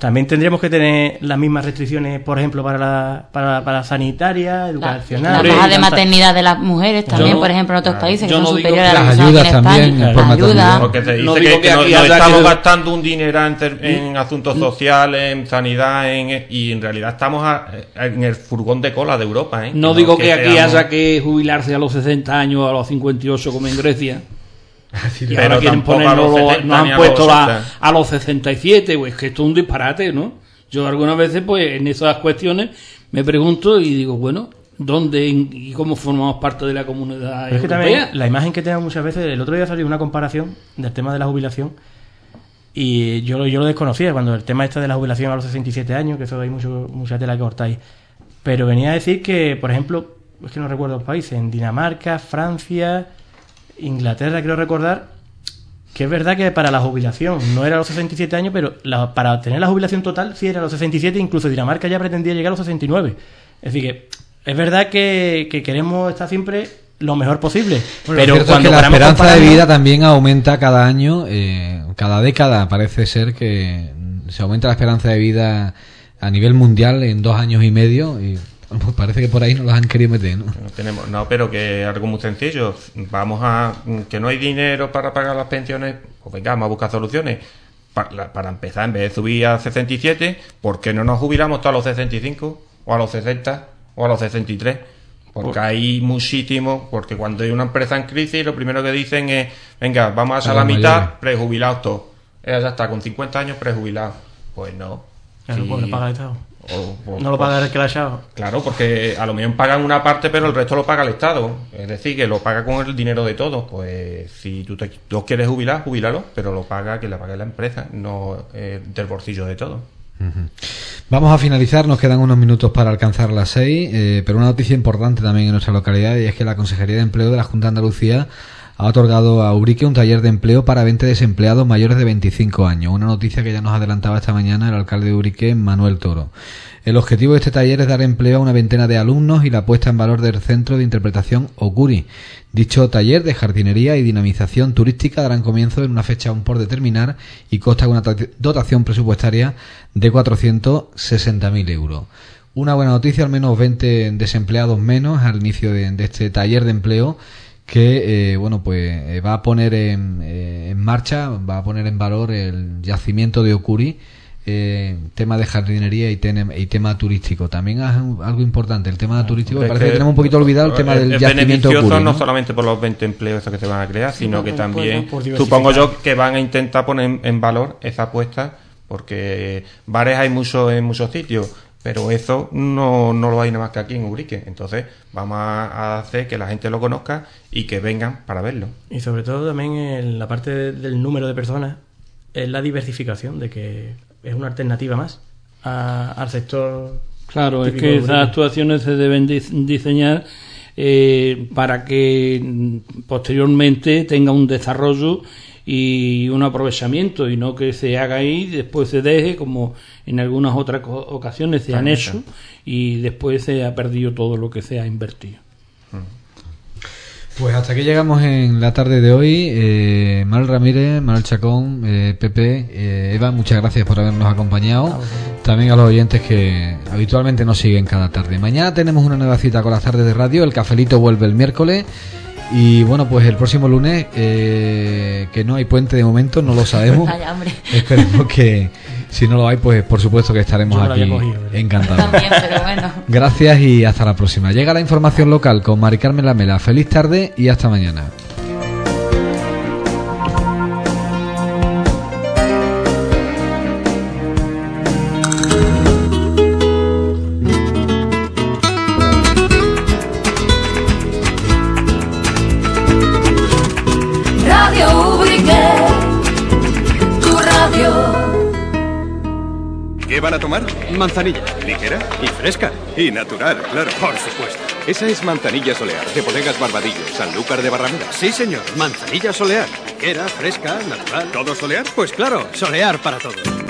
también tendríamos que tener las mismas restricciones, por ejemplo, para la, para, para la sanitaria, educacional. La baja de maternidad de las mujeres también, yo, por ejemplo, en otros países que no son digo superiores que a las las ayudas en también, España. por Las ayudas. Porque se dice No que, digo que que no, aquí no haya estamos que- gastando un dinero en, ter- en asuntos sociales, en sanidad, en, y en realidad estamos a- en el furgón de cola de Europa. ¿eh? No digo que aquí seamos- haya que jubilarse a los sesenta años o a los cincuenta y ocho como en Grecia. Y Pero ahora quieren tampoco a ponerlo, los setenta nos ni han a puesto los la- ochenta. a los sesenta y siete, pues que esto es un disparate, ¿no? Yo algunas veces, pues en esas cuestiones me pregunto y digo, bueno, ¿dónde y cómo formamos parte de la comunidad Pero es que europea? también la imagen que tenemos muchas veces, el otro día salió una comparación del tema de la jubilación y yo, lo- yo lo desconocía cuando el tema este de la jubilación a los sesenta y siete años, que eso hay mucho, mucha tela que cortar ahí. Pero venía a decir que, por ejemplo, es que no recuerdo los países, en Dinamarca, Francia, Inglaterra, creo recordar, que es verdad que para la jubilación no era a los sesenta y siete años, pero la- para obtener la jubilación total sí era a los sesenta y siete, incluso Dinamarca ya pretendía llegar a los sesenta y nueve. Es decir, que es verdad que, que queremos estar siempre lo mejor posible, Bueno, pero lo cierto cuando es que la paramos esperanza de comparando- vida también aumenta cada año, eh, cada década parece ser que se aumenta la esperanza de vida a nivel mundial en dos años y medio y pues parece que por ahí nos las han querido meter, ¿no? No tenemos, no, pero que algo muy sencillo. Vamos a que no hay dinero para pagar las pensiones, pues venga, vamos a buscar soluciones. Para, para empezar, en vez de subir a sesenta y siete, ¿por qué no nos jubilamos todos a los sesenta y cinco o a los sesenta o a los sesenta y tres? Porque hay muchísimo, porque cuando hay una empresa en crisis, lo primero que dicen es, venga, vamos a hacer A la los mitad, mayores. prejubilados todos. Eh, ya está, con cincuenta años prejubilados. Pues no. Claro, Sí. pues lo paga el Estado. O- o- No lo paga el que la ha echado. Claro, porque a lo mejor pagan una parte, pero el resto lo paga el Estado. Es decir, que lo paga con el dinero de todos. Pues si tú te tú quieres jubilar, jubílalo, pero lo paga que le pague la empresa, no eh, del bolsillo de todos. Vamos a finalizar, nos quedan unos minutos para alcanzar las seis, eh, pero una noticia importante también en nuestra localidad y es que la Consejería de Empleo de la Junta de Andalucía ha otorgado a Ubrique un taller de empleo para veinte desempleados mayores de veinticinco años. Una noticia que ya nos adelantaba esta mañana el alcalde de Ubrique, Manuel Toro. El objetivo de este taller es dar empleo a una veintena de alumnos y la puesta en valor del Centro de Interpretación Ocuri. Dicho taller de jardinería y dinamización turística darán comienzo en una fecha aún por determinar y consta con una dotación presupuestaria de cuatrocientos sesenta mil euros. Una buena noticia, al menos veinte desempleados menos al inicio de, de este taller de empleo que eh, bueno pues eh, va a poner en, eh, en marcha, va a poner en valor el yacimiento de Ocuri, eh, tema de jardinería y, ten, y tema turístico. También es un- algo importante, el tema turístico, Hombre, parece es que tenemos un poquito olvidado el tema es- del es yacimiento de beneficioso Ocuri, no ¿no? solamente por los veinte empleos esos que se van a crear, sino no, que por- también, por diversificar. supongo yo, que van a intentar poner en, en valor esa apuesta, porque bares hay muchos en muchos sitios, pero eso no, no lo hay nada más que aquí en Ubrique. Entonces vamos a, a hacer que la gente lo conozca y que vengan para verlo. Y sobre todo también en la parte de- del número de personas es la diversificación, de que es una alternativa más a- al sector. Claro, es típico que de esas Ubrique. actuaciones se deben dis- diseñar eh, para que mm, posteriormente tenga un desarrollo y un aprovechamiento y no que se haga ahí y después se deje como en algunas otras co- ocasiones se han Claro, hecho claro. y después se ha perdido todo lo que se ha invertido. Pues hasta aquí llegamos en la tarde de hoy. eh, Manuel Ramírez, Manuel Chacón, eh, Pepe, eh, Eva, muchas gracias por habernos acompañado. También a los oyentes que habitualmente nos siguen cada tarde. Mañana tenemos una nueva cita con las tardes de radio. El cafelito vuelve el miércoles. Y bueno, pues el próximo lunes, eh, que no hay puente de momento, no lo sabemos. Vaya, hombre. Esperemos que, si no lo hay, pues por supuesto que estaremos Yo me lo aquí había cogido, ¿verdad? encantados. También, pero bueno. Gracias y hasta la próxima. Llega la información local con Mari Carmen Lamela. Feliz tarde y hasta mañana. Radio Ubrique, tu radio. ¿Qué van a tomar? Manzanilla. ¿Ligera? Y fresca. Y natural, claro. Por supuesto. Esa es Manzanilla Solear, de Bodegas Barbadillo, Sanlúcar de Barrameda. Sí, señor. Manzanilla solear. Ligera, fresca, natural. ¿Todo solear? Pues claro, solear para todos.